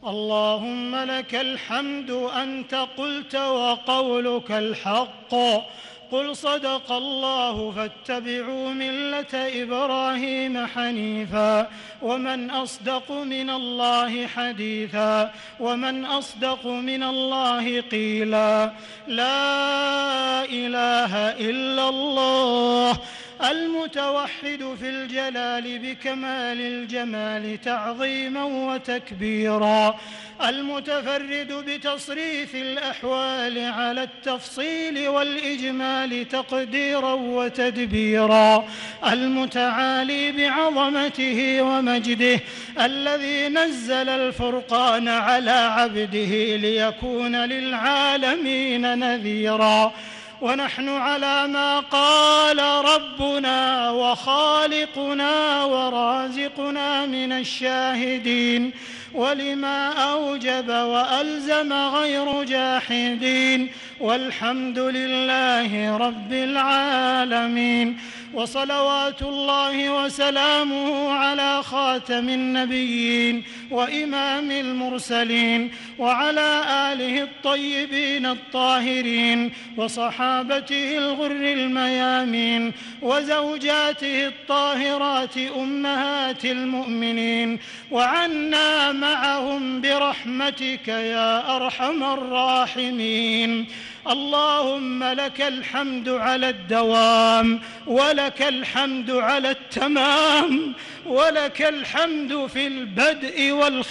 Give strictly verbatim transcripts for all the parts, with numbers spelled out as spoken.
اللهم لك الحمد أنت قلت وقولك الحق، قل صدق الله فاتبعوا ملة إبراهيم حنيفا، ومن أصدق من الله حديثا، ومن أصدق من الله قيلا. لا إله إلا الله المتوحد في الجلال بكمال الجمال تعظيما وتكبيرا، المتفرد بتصريف الأحوال على التفصيل والإجمال تقديرا وتدبيرا، المتعالي بعظمته ومجده، الذي نزل الفرقان على عبده ليكون للعالمين نذيرا. ونحن على ما قال ربنا وخالقنا ورازقنا من الشاهدين، ولما أوجب وألزم غير جاحدين، والحمد لله رب العالمين. وصلوات الله وسلامه على خاتم النبيين وإمام المرسلين، وعلى آله الطيبين الطاهرين، وصحابته الغر الميامين، وزوجاته الطاهرات أمهات المؤمنين، وعنا معهم برحمتك يا أرحم الراحمين. اللهم لك الحمد على الدوام، ولك الحمد على التمام، ولك الحمد في البدء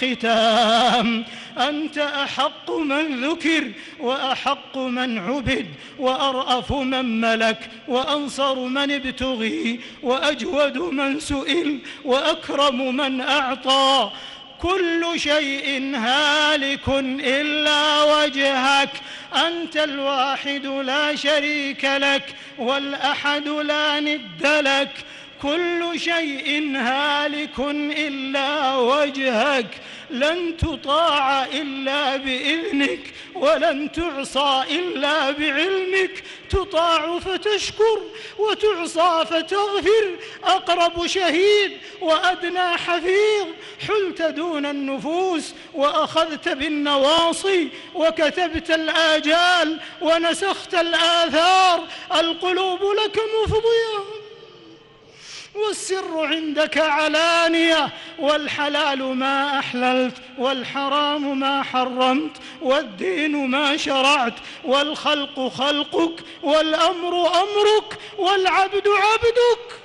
والختام. أنت أحق من ذكر، وأحق من عبد، وأرأف من ملك، وأنصر من ابتغي، وأجود من سئل، وأكرم من أعطى. كل شيء هالك إلا وجهك، أنت الواحد لا شريك لك، والأحد لا ند لك. كل شيء هالك إلا وجهك، لن تطاع إلا بإذنك، ولن تعصى إلا بعلمك. تطاع فتشكر، وتعصى فتغفر. أقرب شهيد وأدنى حفيظ، حلت دون النفوس وأخذت بالنواصي، وكتبت الآجال ونسخت الآثار. القلوب لك مفضية، والسر عندك علانية، والحلال ما أحللت، والحرام ما حرمت، والدين ما شرعت، والخلق خلقك، والأمر أمرك، والعبد عبدك.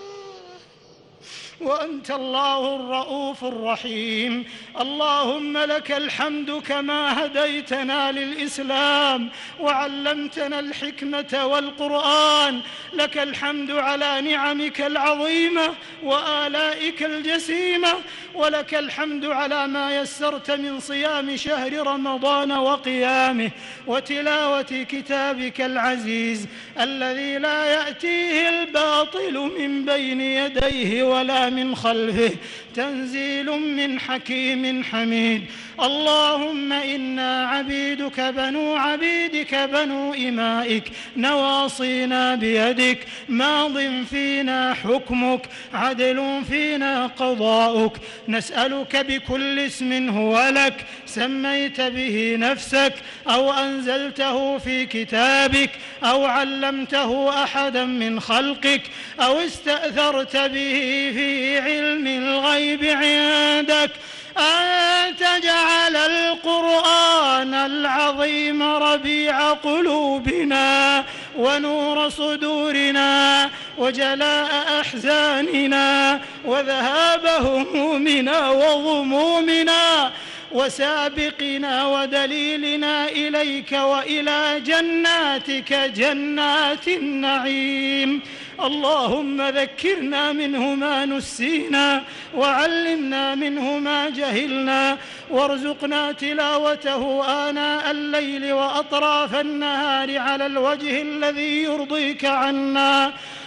وأنت الله الرؤوف الرحيم. اللهم لك الحمد كما هديتنا للإسلام، وعلمتنا الحكمة والقرآن. لك الحمد على نعمك العظيمة وآلائك الجسيمة، ولك الحمد على ما يسرت من صيام شهر رمضان وقيامه، وتلاوة كتابك العزيز الذي لا يأتيه الباطل من بين يديه ولا من خلفه، تنزيل من حكيم حميد. اللهم إنا عبيدك بنو عبيدك بنو إمائك، نواصينا بيدك، ماض فينا حكمك، عدل فينا قضاؤك. نسألك بكل اسم هو لك سميت به نفسك، أو أنزلته في كتابك، أو علمته أحدا من خلقك، أو استأثرت به في علم الغيب عندك، أن تجعل القرآن العظيم ربيع قلوبنا، ونور صدورنا، وجلاء أحزاننا، وذهاب همومنا وغمومنا، وسابقنا ودليلنا إليك وإلى جناتك جنات النعيم. اللهم ذكرنا منه ما نسينا، وعلمنا منه ما جهلنا، وارزقنا تلاوته آناء الليل وأطراف النهار على الوجه الذي يرضيك عنا.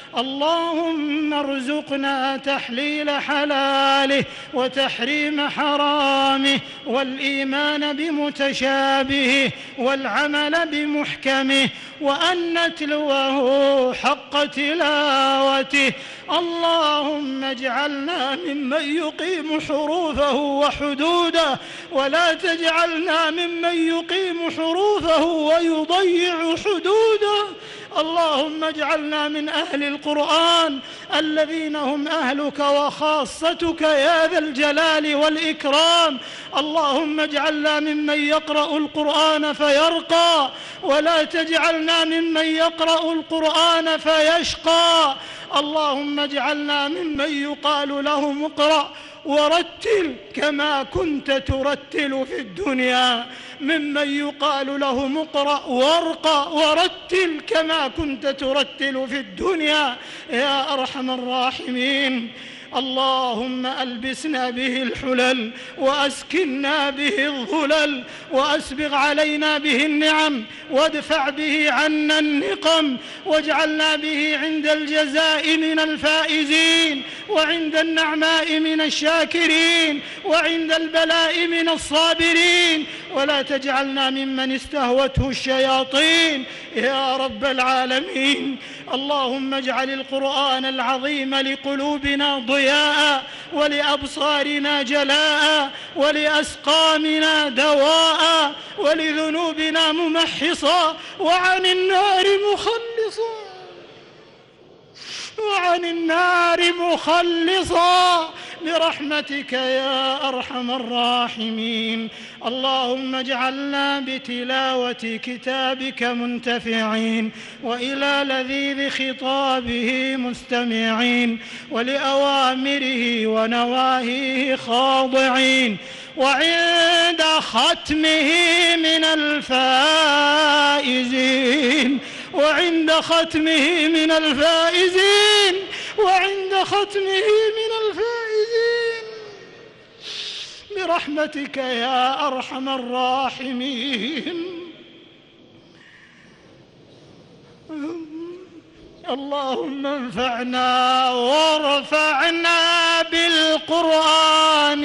اللهم ارزقنا تحليل حلاله وتحريم حرامه والإيمان بمتشابهه والعمل بمحكمه وأن نتلوه حق تلاوته. اللهم اجعلنا ممن يقيم حروفه وحدوده ولا تجعلنا ممن يقيم حروفه ويضيع حدوده. اللهم اجعلنا من أهل القرآن الذين هم أهلك وخاصتك يا ذا الجلال والإكرام. اللهم اجعلنا ممن يقرأ القرآن فيرقى ولا تجعلنا ممن يقرأ القرآن فيشقى. اللهم اجعلنا ممن يقال لهم اقرأ ورتل كما كنت ترتل في الدنيا، ممن يقال لهم اقرأ وارقى ورتل كما كنت ترتل في الدنيا يا أرحم الراحمين. اللهم ألبسنا به الحلل وأسكنا به الظلل وأسبغ علينا به النعم وادفع به عنا النقم واجعلنا به عند الجزاء من الفائزين وعند النعماء من الشاكرين وعند البلاء من الصابرين، ولا تجعلنا ممن استهوته الشياطين يا رب العالمين. اللهم اجعل القرآن العظيم لقلوبنا ضياء ولأبصارنا جلاء ولأسقامنا دواء ولذنوبنا ممحصا وعن النار مخلصا وعن النار مخلصا برحمتك يا أرحم الراحمين. اللهم اجعلنا بتلاوة كتابك منتفعين وإلى لذيذ خطابه مستمعين ولأوامره ونواهيه خاضعين، وعند ختمه من الفائزين وعند ختمه من الفائزين وعند ختمه من الفائزين برحمتك يا أرحم الراحمين. اللهم انفعنا وارفعنا بالقرآن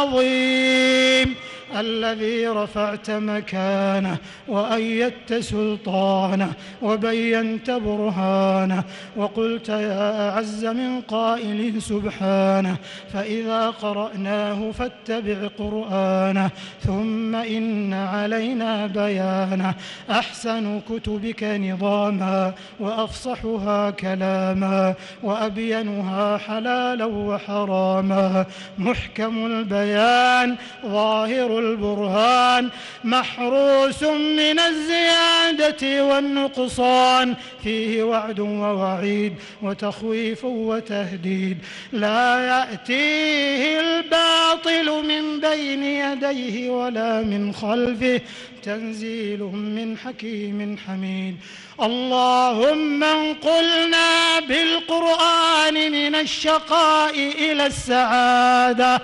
العظيم الذي رفعت مكانه وأيدت سلطانه وبينت برهانه وقلت يا أعز من قائل سبحانه فإذا قرأناه فاتبع قرآنه ثم إن علينا بيانه. أحسن كتبك نظاما وأفصحها كلاما وأبينها حلالا وحراما، محكم البيان ظاهر البرهان محروس من الزيادة والنقصان، فيه وعد ووعيد وتخويف وتهديد، لا يأتيه الباطل من بين يديه ولا من خلفه، تنزيل من حكيم حميد. اللهم انقلنا بالقرآن من الشقاء إلى السعادة.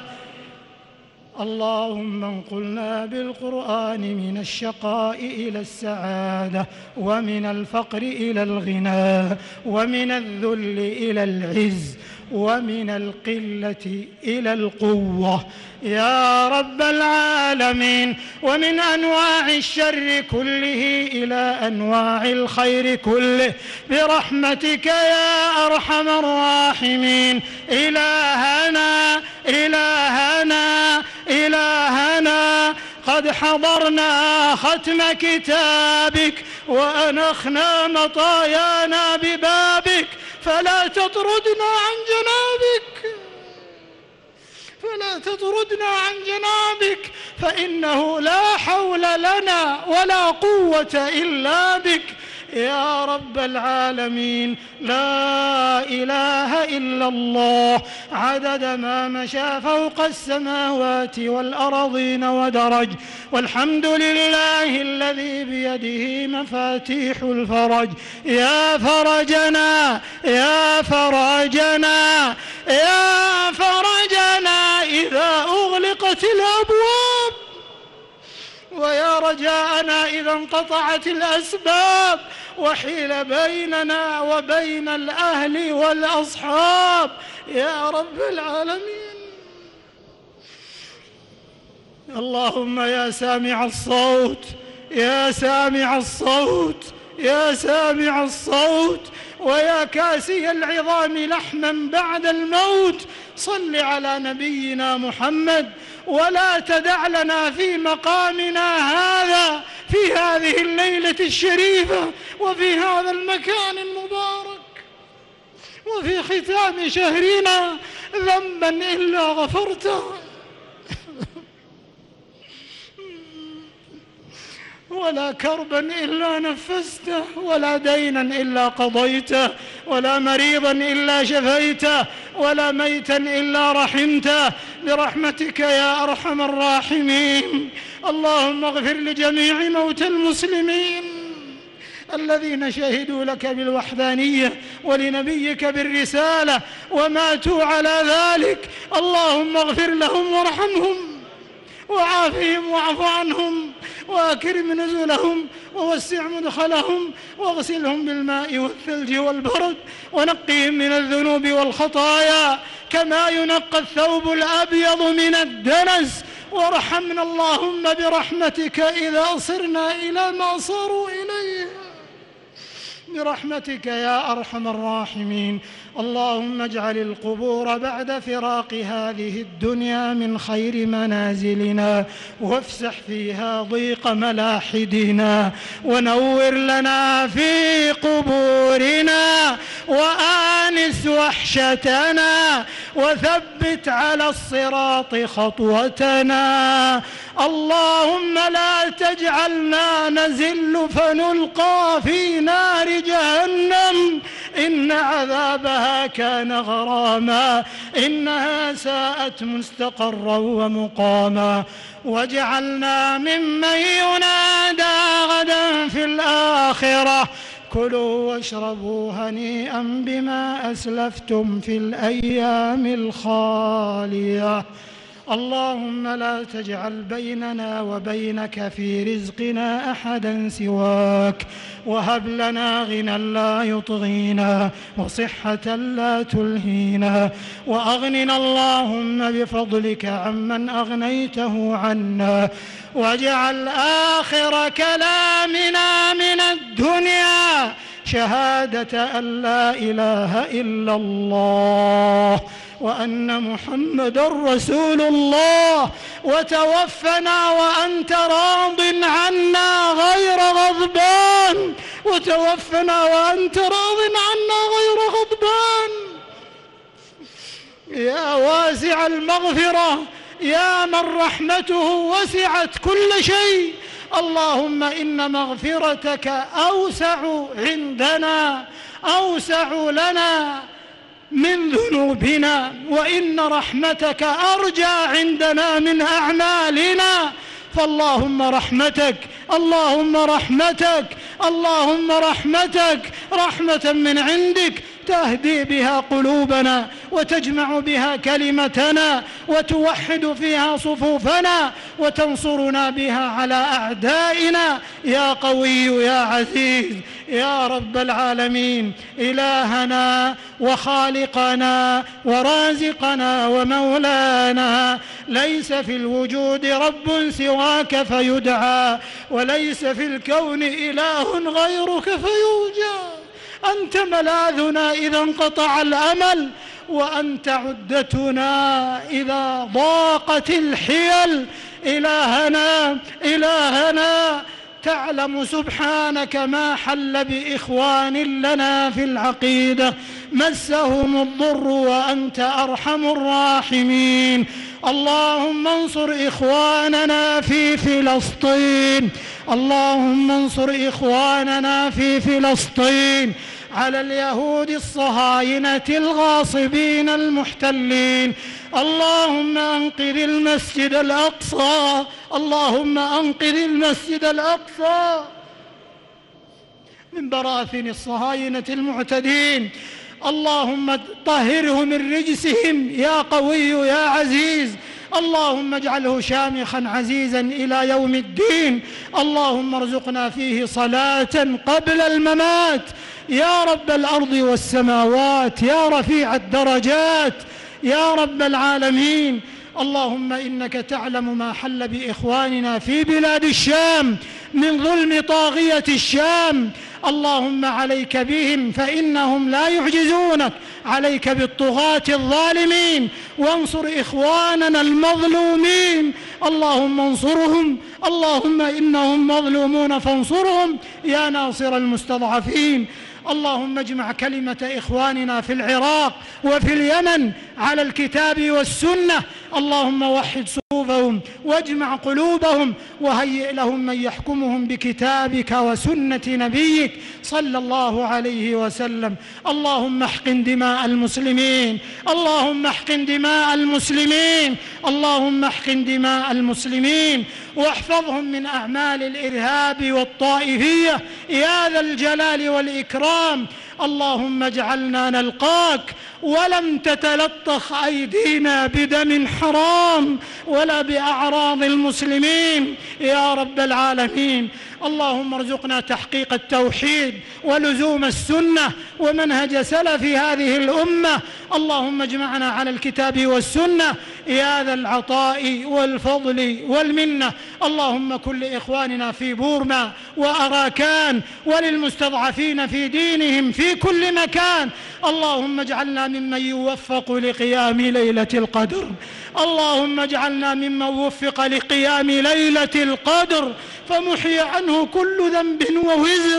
اللهم انقلنا بالقرآن من الشقاء إلى السعادة ومن الفقر إلى الغنى ومن الذل إلى العز ومن القلة إلى القوة يا رب العالمين، ومن أنواع الشر كله إلى أنواع الخير كله برحمتك يا أرحم الراحمين. إلهنا إلهنا إلهنا قد حضرنا ختم كتابك وأنخنا مطايانا ببابك، فلا تطردنا عن جنابك فلا تطردنا عن جنابك فإنه لا حول لنا ولا قوة إلا بك يا رب العالمين. لا إله إلا الله عدد ما مشى فوق السماوات والأرضين ودرج، والحمد لله الذي بيده مفاتيح الفرج. يا فرجنا يا فرجنا يا فرجنا إذا أغلقت الأبواب، ويا رجاءنا إذا انقطعت الأسباب، وحيل بيننا وبين الأهل والأصحاب يا رب العالمين. اللهم يا سامع الصوت يا سامع الصوت يا سامع الصوت ويا كاسي العظام لحما بعد الموت، صل على نبينا محمد، ولا تدع لنا في مقامنا هذا في هذه الليلة الشريفة وفي هذا المكان المبارك وفي ختام شهرنا ذنبا إلا غفرته ولا كربا إلا نفسته ولا دينا إلا قضيته ولا مريضا إلا شفيته ولا ميتا إلا رحمته برحمتك يا أرحم الراحمين. اللهم اغفر لجميع موتى المسلمين الذين شهدوا لك بالوحدانية ولنبيك بالرسالة وماتوا على ذلك. اللهم اغفر لهم وارحمهم وعافهم واعف عنهم وأكرم نزلهم ووسع مدخلهم واغسلهم بالماء والثلج والبرد ونقهم من الذنوب والخطايا كما ينقى الثوب الأبيض من الدنس. وارحمنا اللهم برحمتك إذا صرنا إلى ما صاروا إليه برحمتك يا أرحم الراحمين. اللهم اجعل القبور بعد فراق هذه الدنيا من خير منازلنا، وافسح فيها ضيق ملاحدنا، ونور لنا في قبورنا، وآنس وحشتنا، وثبت على الصراط خطوتنا. اللهم لا تجعلنا نزل فنلقى في نار جهنم، إن عذابها كان غراما، إنها ساءت مستقرا ومقاما. واجعلنا ممن ينادى غدا في الآخرة كلوا واشربوا هنيئا بما أسلفتم في الأيام الخالية. اللهم لا تجعل بيننا وبينك في رزقنا أحدا سواك، وهب لنا غنى لا يطغينا وصحة لا تلهينا، وأغننا اللهم بفضلك عمن أغنيته عنا، واجعل آخر كلامنا من الدنيا شهادة أن لا إله إلا الله وأن محمدًا رسول الله، وتوفنا وأنت راض عنا غير غضبان، وتوفنا وأنت راض عنا غير غضبان. يا واسع المغفرة، يا من رحمته وسعت كل شيء، اللهم إن مغفرتك أوسع عندنا، أوسع لنا من ذنوبنا، وإن رحمتك أرجى عندنا من أعمالنا. فاللهم رحمتك، اللهم رحمتك، اللهم رحمتك، رحمة من عندك تهدي بها قلوبنا، وتجمع بها كلمتنا، وتوحد فيها صفوفنا، وتنصرنا بها على أعدائنا يا قوي يا عزيز يا رب العالمين. إلهنا وخالقنا ورازقنا ومولانا، ليس في الوجود رب سواك فيدعى، وليس في الكون إله غيرك فيرجى. أنت ملاذنا إذا انقطع الأمل، وأنت عدتنا إذا ضاقت الحيل. إلهنا إلهنا تعلم سبحانك ما حل بإخوان لنا في العقيدة، مسهم الضر وأنت أرحم الراحمين. اللهم انصر إخواننا في فلسطين، اللهم انصر إخواننا في فلسطين على اليهود الصهاينة الغاصبين المحتلين. اللهم أنقذ المسجد الأقصى، اللهم أنقذ المسجد الأقصى من براثن الصهاينة المعتدين. اللهم طهره من رجسهم يا قوي يا عزيز. اللهم اجعله شامخا عزيزا إلى يوم الدين. اللهم ارزقنا فيه صلاة قبل الممات يا رب الأرض والسماوات، يا رفيع الدرجات، يا رب العالمين. اللهم إنك تعلم ما حل بإخواننا في بلاد الشام من ظلم طاغية الشام. اللهم عليك بهم فإنهم لا يعجزونك، عليك بالطغاة الظالمين، وانصر إخواننا المظلومين. اللهم انصرهم، اللهم إنهم مظلومون فانصرهم يا ناصر المستضعفين. اللهم اجمع كلمة إخواننا في العراق وفي اليمن على الكتاب والسنة. اللهم وحد صفوفهم واجمع قلوبهم وهيئ لهم من يحكمهم بكتابك وسنة نبيك صلى الله عليه وسلم. اللهم احقن دماء المسلمين، اللهم احقن دماء المسلمين، اللهم احقن دماء المسلمين واحفظهم من أعمال الإرهاب والطائفية يا ذا الجلال والإكرام. اللهم اجعلنا نلقاك ولم تتلطخ أيدينا بدم حرام ولا بأعراض المسلمين يا رب العالمين. اللهم ارزقنا تحقيق التوحيد ولزوم السنة ومنهج سلف هذه الأمة. اللهم اجمعنا على الكتاب والسنة يا ذا العطاء والفضل والمنة. اللهم كن لإخواننا في بورما وأراكان وللمستضعفين في دينهم في كل مكان. اللهم اجعلنا ممن يوفق لقيام ليلة القدر، اللهم اجعلنا ممن وفق لقيام ليلة القدر فمحي عنه كل ذنب ووزر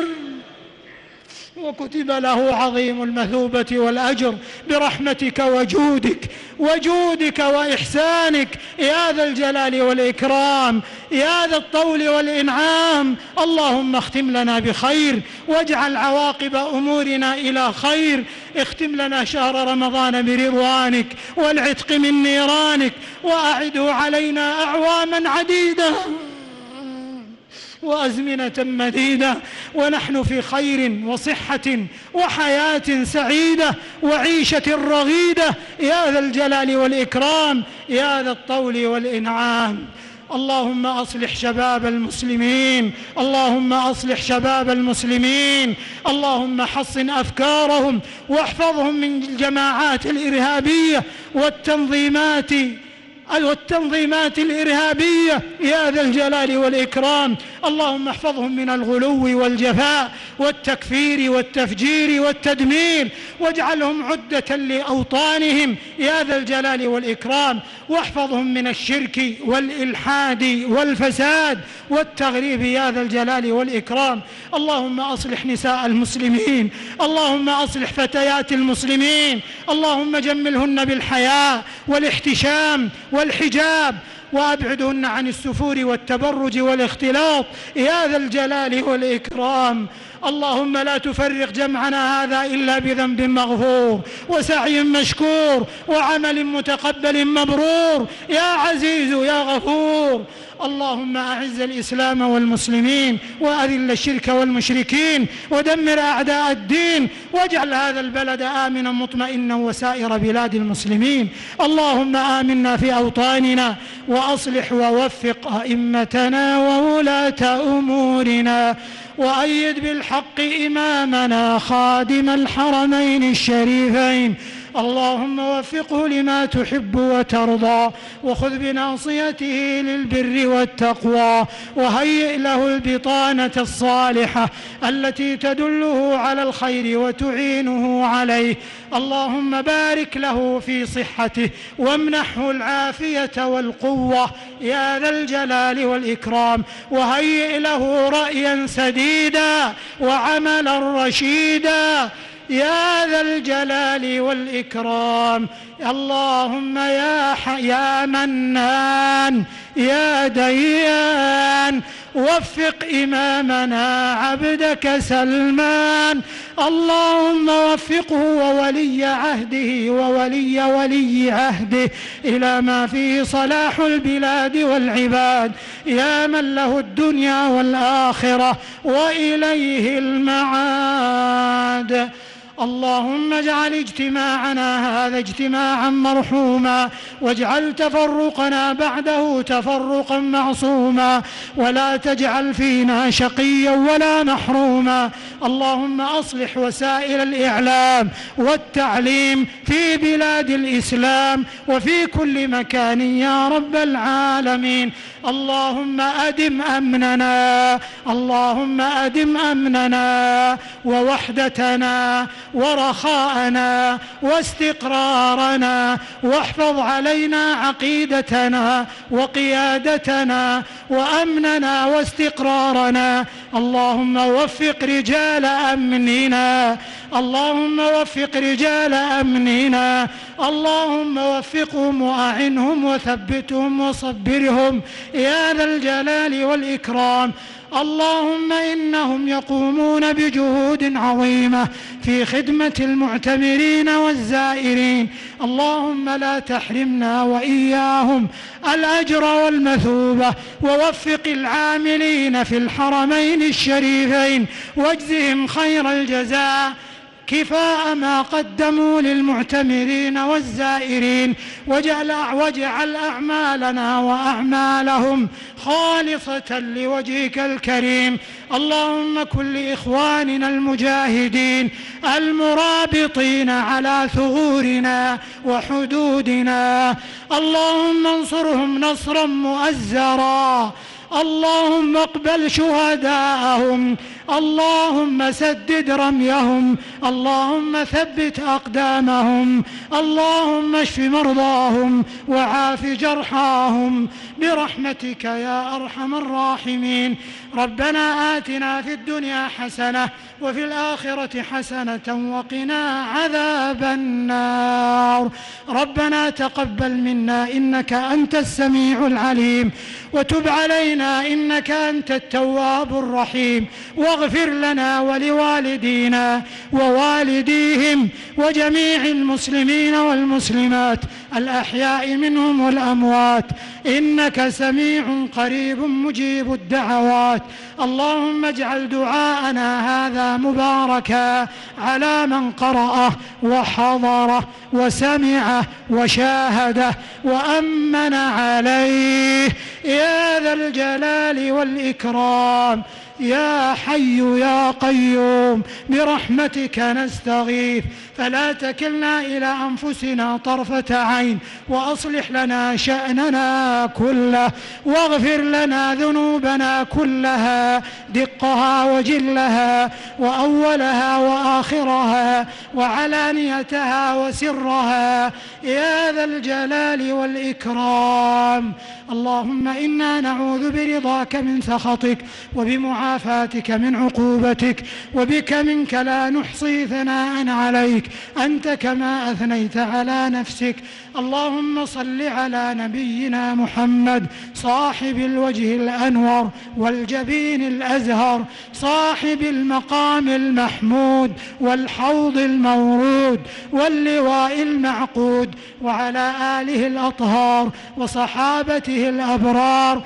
وكتب له عظيم المثوبة والأجر برحمتك وجودك وجودك وإحسانك يا ذا الجلال والإكرام يا ذا الطول والإنعام. اللهم اختم لنا بخير واجعل عواقب أمورنا إلى خير. اختم لنا شهر رمضان برضوانك والعتق من نيرانك، وأعده علينا أعواما عديدة وأزمنة مديدة ونحن في خير وصحة وحياة سعيدة وعيشة رغيدة يا ذا الجلال والإكرام يا ذا الطول والإنعام. اللهم أصلح شباب المسلمين، اللهم أصلح شباب المسلمين، اللهم حصن أفكارهم واحفظهم من الجماعات الإرهابية والتنظيمات والتنظيمات الإرهابية يا ذا الجلال والإكرام. اللهم احفظهم من الغلو والجفاء والتكفير والتفجير والتدمير، واجعلهم عدة لأوطانهم يا ذا الجلال والإكرام، واحفظهم من الشرك والإلحاد والفساد والتغريب يا ذا الجلال والإكرام. اللهم أصلح نساء المسلمين، اللهم أصلح فتيات المسلمين، اللهم جملهن بالحياء والاحتشام والحجاب وأبعدهن عن السفور والتبرج والاختلاط يا ذا الجلال والإكرام. اللهم لا تفرق جمعنا هذا إلا بذنب مغفور وسعي مشكور وعمل متقبل مبرور يا عزيز يا غفور. اللهم أعز الإسلام والمسلمين وأذل الشرك والمشركين ودمر أعداء الدين، واجعل هذا البلد آمنا مطمئنا وسائر بلاد المسلمين. اللهم آمنا في أوطاننا وأصلح ووفق أئمتنا وولاة أمورنا، وأيد بالحق إمامنا خادم الحرمين الشريفين. اللهم وفقه لما تحب وترضى، وخذ بناصيته للبر والتقوى، وهيئ له البطانة الصالحة التي تدله على الخير وتعينه عليه. اللهم بارك له في صحته وامنحه العافية والقوة يا ذا الجلال والإكرام، وهيئ له رأيا سديدا وعملا رشيدا يا ذا الجلال والإكرام. اللهم يا, يا منان يا ديان وفق إمامنا عبدك سلمان. اللهم وفقه وولي عهده وولي ولي عهده إلى ما فيه صلاح البلاد والعباد يا من له الدنيا والآخرة وإليه المعاد. اللهم اجعل اجتماعنا هذا اجتماعا مرحوما، واجعل تفرقنا بعده تفرقا معصوما، ولا تجعل فينا شقيا ولا محروما. اللهم أصلح وسائل الإعلام والتعليم في بلاد الإسلام وفي كل مكان يا رب العالمين. اللهم أدم أمننا، اللهم أدم أمننا ووحدتنا ورخاءنا واستقرارنا، واحفظ علينا عقيدتنا وقيادتنا وأمننا واستقرارنا. اللهم وفق رجال أمننا، اللهم وفق رجال أمننا، اللهم وفقهم وأعنهم وثبتهم وصبرهم يا ذا الجلال والإكرام. اللهم إنهم يقومون بجهود عظيمة في خدمة المعتمرين والزائرين، اللهم لا تحرمنا وإياهم الأجر والمثوبة، ووفق العاملين في الحرمين الشريفين واجزهم خير الجزاء كفاء ما قدموا للمعتمرين والزائرين، واجعل أعمالنا وأعمالهم خالصة لوجهك الكريم. اللهم كن لإخواننا المجاهدين المرابطين على ثغورنا وحدودنا، اللهم انصرهم نصرا مؤزرا، اللهم اقبل شهداءهم، اللهم سدد رميهم، اللهم ثبت أقدامهم، اللهم اشف مرضاهم وعاف جرحاهم برحمتك يا أرحم الراحمين. ربنا آتنا في الدنيا حسنة وفي الآخرة حسنة وقنا عذاب النار. ربنا تقبل منا إنك أنت السميع العليم، وتب علينا إنك أنت التواب الرحيم، واغفر لنا ولوالدينا ووالديهم وجميع المسلمين والمسلمات الأحياء منهم والأموات، إنك سميع قريب مجيب الدعوات. اللهم اجعل دعاءنا هذا مباركا على من قرأه وحضره وسمعه وشاهده وأمن عليه يا ذا الجلال والإكرام. يا حي يا قيوم برحمتك نستغيث، فلا تكلنا إلى أنفسنا طرفة عين، وأصلح لنا شأننا كله، واغفر لنا ذنوبنا كلها دقها وجلها وأولها وآخرها وعلانيتها وسرها يا ذا الجلال والإكرام. اللهم إنا نعوذ برضاك من سخطك، وبمعافاتك من عقوبتك، وبك منك لا نحصي ثناء عليك أنت كما أثنيت على نفسك. اللهم صل على نبينا محمد صاحب الوجه الأنور والجبين الأزهر، صاحب المقام المحمود والحوض المورود واللواء المعقود، وعلى آله الأطهار وصحابته الأبرار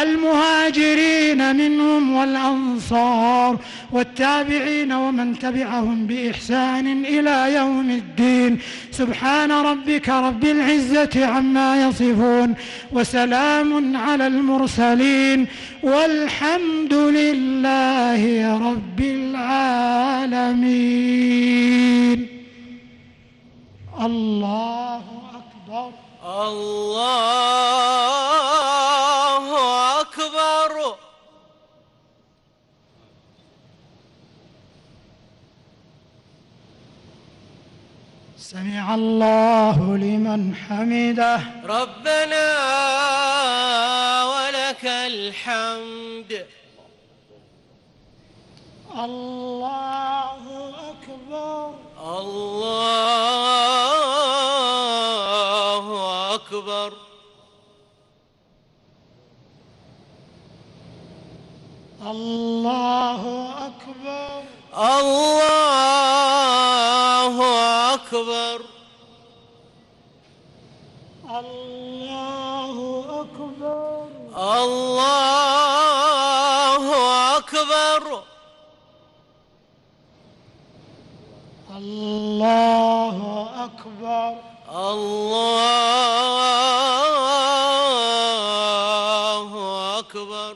المهاجرين منهم والأنصار والتابعين ومن تبعهم بإحسان إلى يوم الدين. سبحان ربك رب العزة عما يصفون، وسلام على المرسلين، والحمد لله رب العالمين. الله أكبر، الله أكبر. سمع الله لمن حمده. ربنا ولك الحمد. الله أكبر، الله أكبر. الله أكبر، الله أكبر. الله أكبر، الله أكبر. الله أكبر. الله أكبر.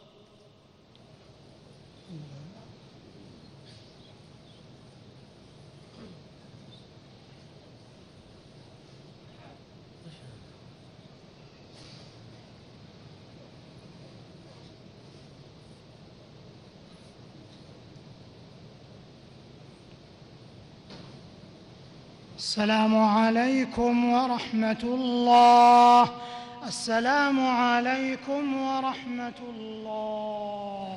السلام عليكم ورحمة الله. السلام عليكم ورحمة الله.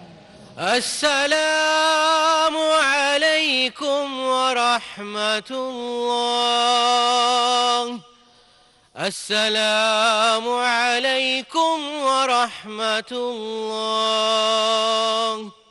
السلام عليكم ورحمة الله. السلام عليكم ورحمة الله.